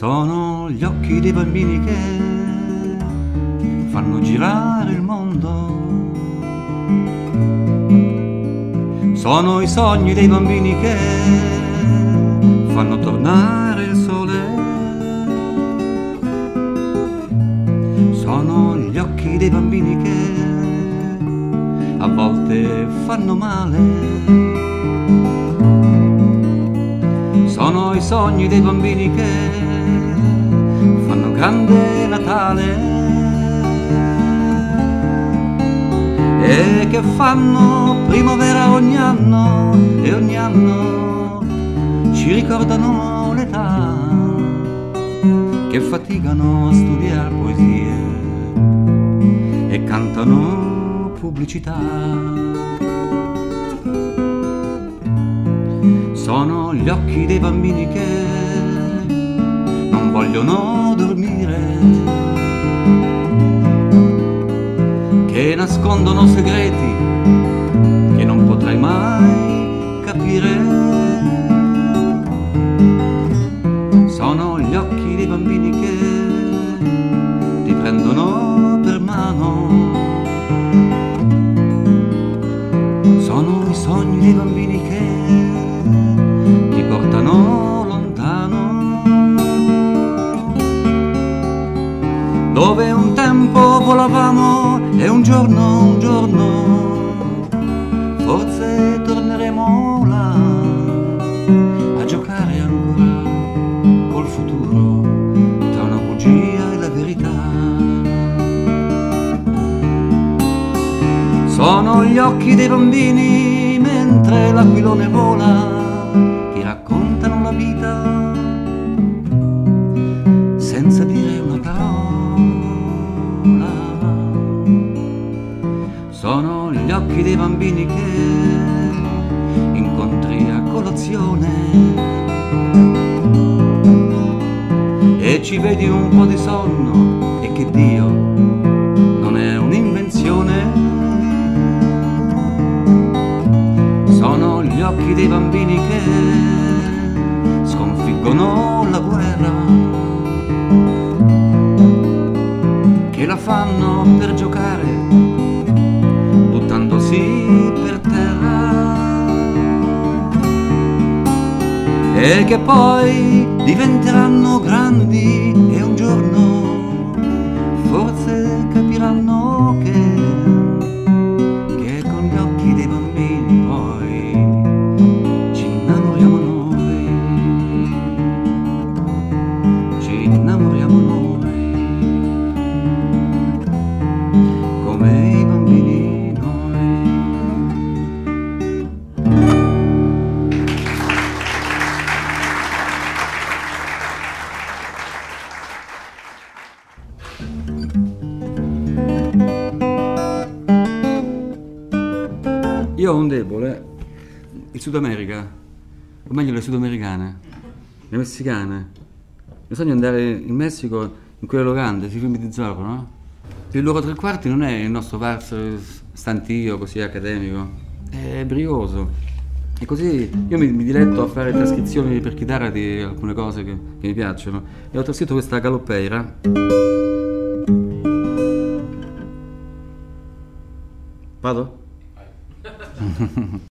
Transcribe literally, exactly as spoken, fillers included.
Sono gli occhi dei bambini che fanno girare il mondo. Sono i sogni dei bambini che fanno tornare il sole. Sono gli occhi dei bambini che a volte fanno male. Sono i sogni dei bambini che fanno grande Natale e che fanno primavera ogni anno, e ogni anno ci ricordano l'età, che faticano a studiare poesie e cantano pubblicità. Sono gli occhi dei bambini che non vogliono dormire, che nascondono segreti che non potrai mai capire. Sono gli occhi dei bambini che ti prendono per mano. Sono i sogni dei bambini che ti portano lontano, dove un tempo volavamo e un giorno, un giorno forse torneremo là a giocare ancora col futuro tra una bugia e la verità. Sono gli occhi dei bambini mentre l'aquilone vola, ti raccontano la vita senza dire una parola. Sono gli occhi dei bambini che incontri a colazione e ci vedi un po' di sonno e che Dio non è un'invenzione. Sono gli occhi dei bambini che sconfiggono la guerra, che la fanno per giocare buttandosi per terra, e che poi diventeranno grandi e un giorno forse capiranno che, che con gli occhi dei bambini poi ci innamoriamo noi, ci innamoriamo noi, come i bambini noi. Io ho un debole, il Sud America, o meglio le sudamericane, le messicane. Mi sogno andare in Messico in quelle locande, sui film di Zorro, no? Il loro tre quarti non è il nostro valzer stantio così accademico, è brioso. E così io mi, mi diletto a fare trascrizioni per chitarra di alcune cose che, che mi piacciono. E ho trascritto questa galoppeira. Vado?